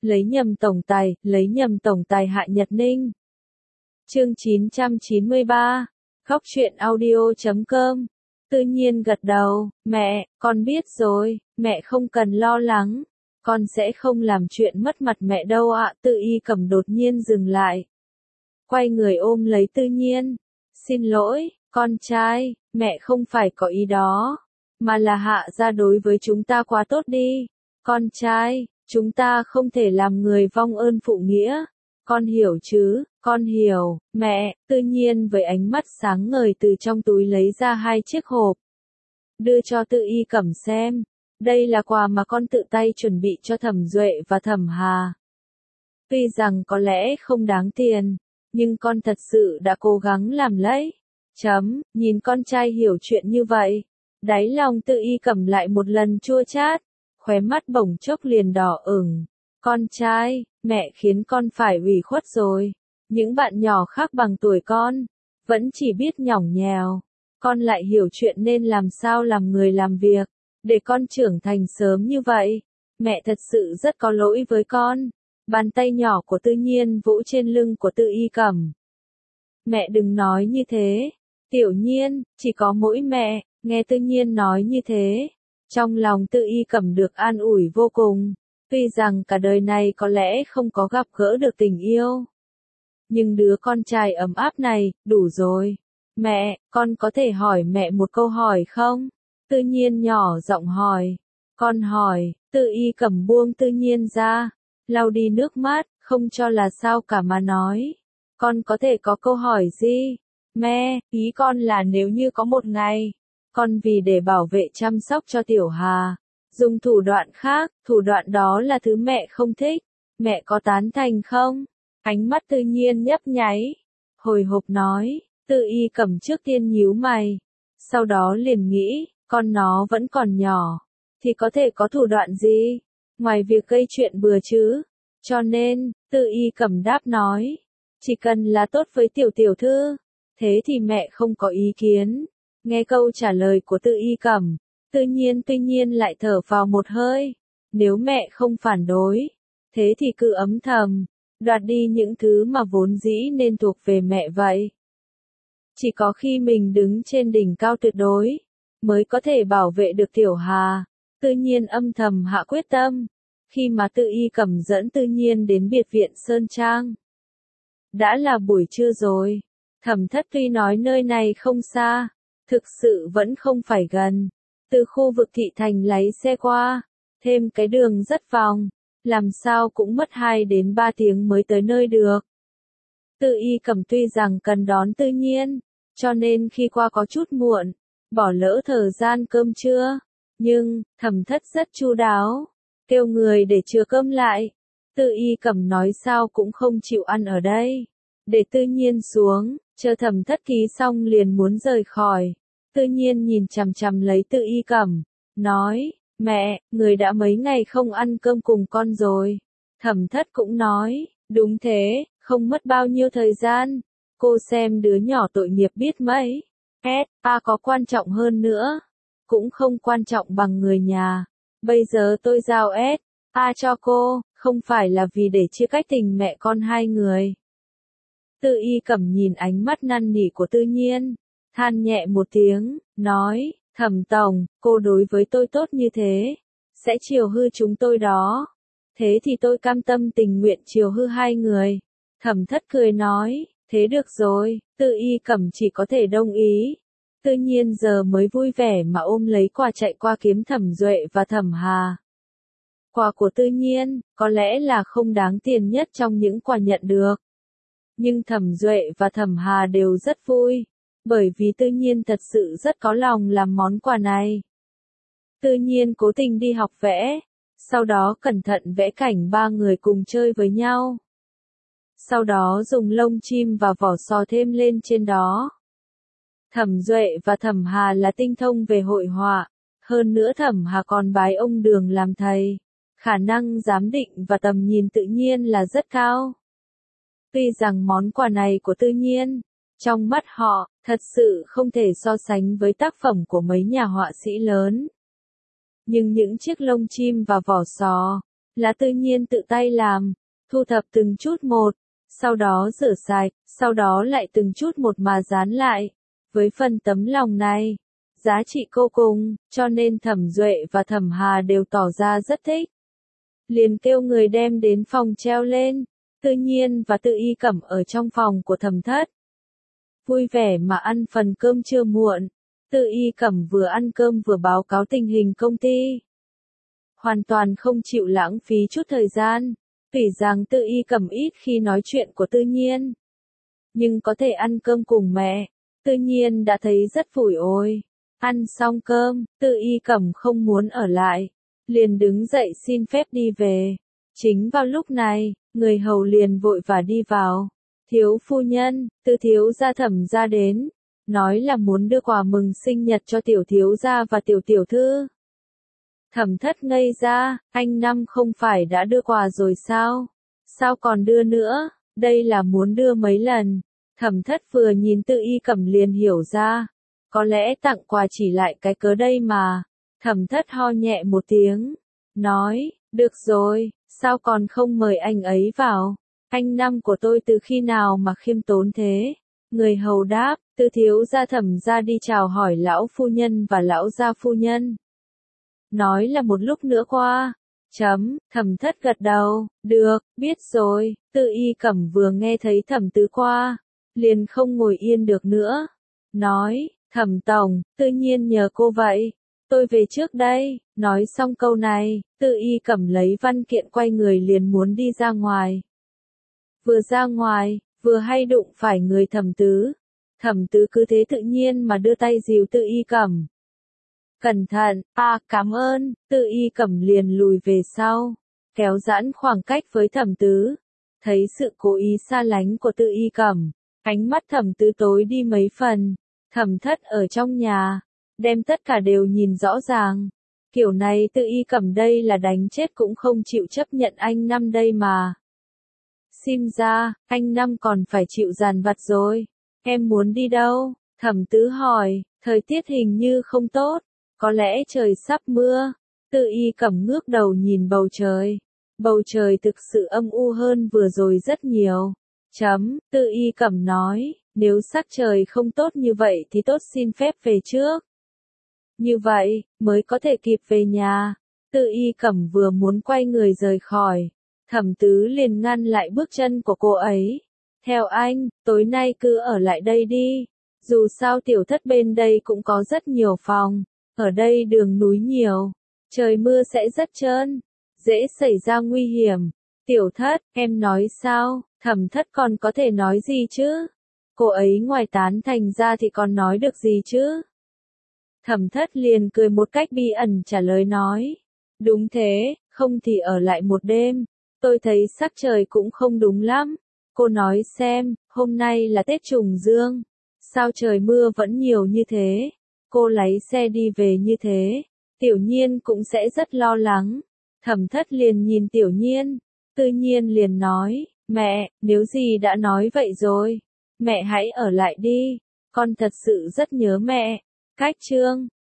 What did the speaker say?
lấy nhầm tổng tài Hạ Nhật Ninh. Chương 993, khóc chuyện audio.com. Tự nhiên gật đầu, mẹ, con biết rồi, mẹ không cần lo lắng, con sẽ không làm chuyện mất mặt mẹ đâu ạ. Tự y cầm đột nhiên dừng lại, quay người ôm lấy Tự nhiên. Xin lỗi, con trai, mẹ không phải có ý đó, mà là Hạ gia đối với chúng ta quá tốt đi. Con trai, chúng ta không thể làm người vong ơn phụ nghĩa. Con hiểu chứ, con hiểu, mẹ. Tự nhiên với ánh mắt sáng ngời từ trong túi lấy ra 2 chiếc hộp, đưa cho Tự y cầm xem. Đây là quà mà con tự tay chuẩn bị cho Thẩm Duệ và Thẩm Hà. Tuy rằng có lẽ không đáng tiền, nhưng con thật sự đã cố gắng làm lấy. Nhìn con trai hiểu chuyện như vậy, đáy lòng Tự y cầm lại một lần chua chát, khóe mắt bỗng chốc liền đỏ ửng. Con trai, mẹ khiến con phải ủy khuất rồi. Những bạn nhỏ khác bằng tuổi con, vẫn chỉ biết nhõng nhẽo. Con lại hiểu chuyện nên làm sao làm người làm việc, để con trưởng thành sớm như vậy. Mẹ thật sự rất có lỗi với con. Bàn tay nhỏ của Tự nhiên vỗ trên lưng của Tự y cầm. Mẹ đừng nói như thế. Tiểu nhiên, chỉ có mỗi mẹ. Nghe Tự nhiên nói như thế, trong lòng Tự y cầm được an ủi vô cùng. Tuy rằng cả đời này có lẽ không có gặp gỡ được tình yêu, nhưng đứa con trai ấm áp này, đủ rồi. Mẹ, con có thể hỏi mẹ một câu hỏi không? Tự nhiên nhỏ giọng hỏi. Con hỏi. Tự y cầm buông Tự nhiên ra, lau đi nước mắt, không cho là sao cả mà nói. Con có thể có câu hỏi gì? Mẹ, ý con là nếu như có một ngày, con vì để bảo vệ chăm sóc cho Tiểu Hà, dùng thủ đoạn khác, thủ đoạn đó là thứ mẹ không thích, mẹ có tán thành không? Ánh mắt Tự nhiên nhấp nháy, hồi hộp nói. Tự y cầm trước tiên nhíu mày, sau đó liền nghĩ, con nó vẫn còn nhỏ, thì có thể có thủ đoạn gì, ngoài việc gây chuyện bừa chứ. Cho nên, Tự y cầm đáp nói, chỉ cần là tốt với tiểu thư, thế thì mẹ không có ý kiến. Nghe câu trả lời của Tự y cầm, tuy nhiên lại thở vào một hơi. Nếu mẹ không phản đối, thế thì cứ âm thầm đoạt đi những thứ mà vốn dĩ nên thuộc về mẹ vậy. Chỉ có khi mình đứng trên đỉnh cao tuyệt đối, mới có thể bảo vệ được Tiểu Hà. Tự nhiên âm thầm hạ quyết tâm. Khi mà Tự y cầm dẫn Tự nhiên đến biệt viện Sơn Trang, đã là buổi trưa rồi. Thẩm Thất tuy nói nơi này không xa, thực sự vẫn không phải gần. Từ khu vực thị thành lấy xe qua, thêm cái đường rất vòng, làm sao cũng mất 2 đến 3 tiếng mới tới nơi được. Tự y cầm tuy rằng cần đón Tự nhiên, cho nên khi qua có chút muộn, bỏ lỡ thời gian cơm trưa. Nhưng, Thẩm Thất rất chu đáo, kêu người để chừa cơm lại. Tự y cầm nói sao cũng không chịu ăn ở đây, để Tự nhiên xuống, chờ Thẩm Thất ký xong liền muốn rời khỏi. Tự nhiên nhìn chằm chằm lấy Tự y cầm, nói, mẹ, người đã mấy ngày không ăn cơm cùng con rồi. Thẩm Thất cũng nói, đúng thế, không mất bao nhiêu thời gian. Cô xem đứa nhỏ tội nghiệp biết mấy. A có quan trọng hơn nữa, cũng không quan trọng bằng người nhà. Bây giờ tôi giao A cho cô, không phải là vì để chia cách tình mẹ con hai người. Tự y cầm nhìn ánh mắt năn nỉ của Tự nhiên, than nhẹ một tiếng, nói, Thẩm tổng, cô đối với tôi tốt như thế, sẽ chiều hư chúng tôi đó. Thế thì tôi cam tâm tình nguyện chiều hư hai người. Thẩm Thất cười nói, thế được rồi. Tự y cầm chỉ có thể đồng ý. Tự nhiên giờ mới vui vẻ mà ôm lấy quà chạy qua kiếm Thẩm Duệ và Thẩm Hà. Quà của Tự nhiên, có lẽ là không đáng tiền nhất trong những quà nhận được. Nhưng Thẩm Duệ và Thẩm Hà đều rất vui, bởi vì Tự nhiên thật sự rất có lòng làm món quà này. Tự nhiên cố tình đi học vẽ, sau đó cẩn thận vẽ cảnh 3 người cùng chơi với nhau. Sau đó dùng lông chim và vỏ sò thêm lên trên đó. Thẩm Duệ và Thẩm Hà là tinh thông về hội họa, hơn nữa Thẩm Hà còn bái ông Đường làm thầy. Khả năng giám định và tầm nhìn Tự nhiên là rất cao. Tuy rằng món quà này của Tự nhiên, trong mắt họ, thật sự không thể so sánh với tác phẩm của mấy nhà họa sĩ lớn. Nhưng những chiếc lông chim và vỏ sò, là tự nhiên tự tay làm, thu thập từng chút một, sau đó rửa sạch, sau đó lại từng chút một mà dán lại. Với phần tấm lòng này, giá trị vô cùng, cho nên Thẩm Duệ và Thẩm Hà đều tỏ ra rất thích. Liền kêu người đem đến phòng treo lên, Tự Nhiên và Tự Y Cẩm ở trong phòng của Thẩm Thất. Vui vẻ mà ăn phần cơm trưa muộn, Tự Y Cẩm vừa ăn cơm vừa báo cáo tình hình công ty. Hoàn toàn không chịu lãng phí chút thời gian, vì rằng Tự Y Cẩm ít khi nói chuyện của Tự Nhiên. Nhưng có thể ăn cơm cùng mẹ, Tự Nhiên đã thấy rất vui ôi. Ăn xong cơm, Tự Y Cẩm không muốn ở lại, liền đứng dậy xin phép đi về. Chính vào lúc này, người hầu liền vội vã đi vào. Thiếu phu nhân, Tự thiếu gia Thẩm gia đến, nói là muốn đưa quà mừng sinh nhật cho tiểu thiếu gia và tiểu tiểu thư. Thẩm Thất ngây ra, anh Năm không phải đã đưa quà rồi sao? Sao còn đưa nữa? Đây là muốn đưa mấy lần. Thẩm Thất vừa nhìn Tự Y Cẩm liền hiểu ra. Có lẽ tặng quà chỉ lại cái cớ đây mà. Thẩm Thất ho nhẹ một tiếng, nói, được rồi, sao còn không mời anh ấy vào? Anh Năm của tôi từ khi nào mà khiêm tốn thế? Người hầu đáp, Tự thiếu gia Thẩm gia đi chào hỏi lão phu nhân và lão gia phu nhân. Nói là một lúc nữa qua. Thẩm Thất gật đầu, được, biết rồi. Tự Y Cẩm vừa nghe thấy Thẩm Tứ qua, liền không ngồi yên được nữa. Nói, Thẩm tổng, Tự Nhiên nhờ cô vậy. Tôi về trước đây. Nói xong câu này, Tự Y Cẩm lấy văn kiện quay người liền muốn đi ra ngoài. Vừa ra ngoài, vừa hay đụng phải người Thẩm Tứ. Thẩm Tứ cứ thế tự nhiên mà đưa tay dìu Tự Y Cẩm. Cẩn thận, cảm ơn. Tự Y Cẩm liền lùi về sau, kéo giãn khoảng cách với Thẩm Tứ. Thấy sự cố ý xa lánh của Tự Y Cẩm, ánh mắt Thẩm Tứ tối đi mấy phần. Thẩm Thất ở trong nhà, đem tất cả đều nhìn rõ ràng. Kiểu này Tự Y Cẩm đây là đánh chết cũng không chịu chấp nhận anh Năm đây mà. Xem ra, anh Năm còn phải chịu dàn vặt rồi. Em muốn đi đâu? Thẩm Tứ hỏi, thời tiết hình như không tốt. Có lẽ trời sắp mưa. Tự Y Cẩm ngước đầu nhìn bầu trời. Bầu trời thực sự âm u hơn vừa rồi rất nhiều. Tự Y Cẩm nói, nếu sắc trời không tốt như vậy thì tốt xin phép về trước. Như vậy, mới có thể kịp về nhà. Tự Y Cẩm vừa muốn quay người rời khỏi. Thẩm Tứ liền ngăn lại bước chân của cô ấy. Theo anh, tối nay cứ ở lại đây đi. Dù sao tiểu thất bên đây cũng có rất nhiều phòng. Ở đây đường núi nhiều, trời mưa sẽ rất trơn, dễ xảy ra nguy hiểm. Tiểu Thất, em nói sao? Thẩm Thất còn có thể nói gì chứ? Cô ấy ngoài tán thành ra thì còn nói được gì chứ? Thẩm Thất liền cười một cách bí ẩn trả lời nói. Đúng thế, không thì ở lại một đêm. Tôi thấy sắc trời cũng không đúng lắm. Cô nói xem, hôm nay là Tết Trùng Dương. Sao trời mưa vẫn nhiều như thế? Cô lái xe đi về như thế, Tiểu Nhiên cũng sẽ rất lo lắng. Thẩm Thất liền nhìn Tiểu Nhiên, Tự Nhiên liền nói, mẹ, nếu gì đã nói vậy rồi, mẹ hãy ở lại đi, con thật sự rất nhớ mẹ. Cách chương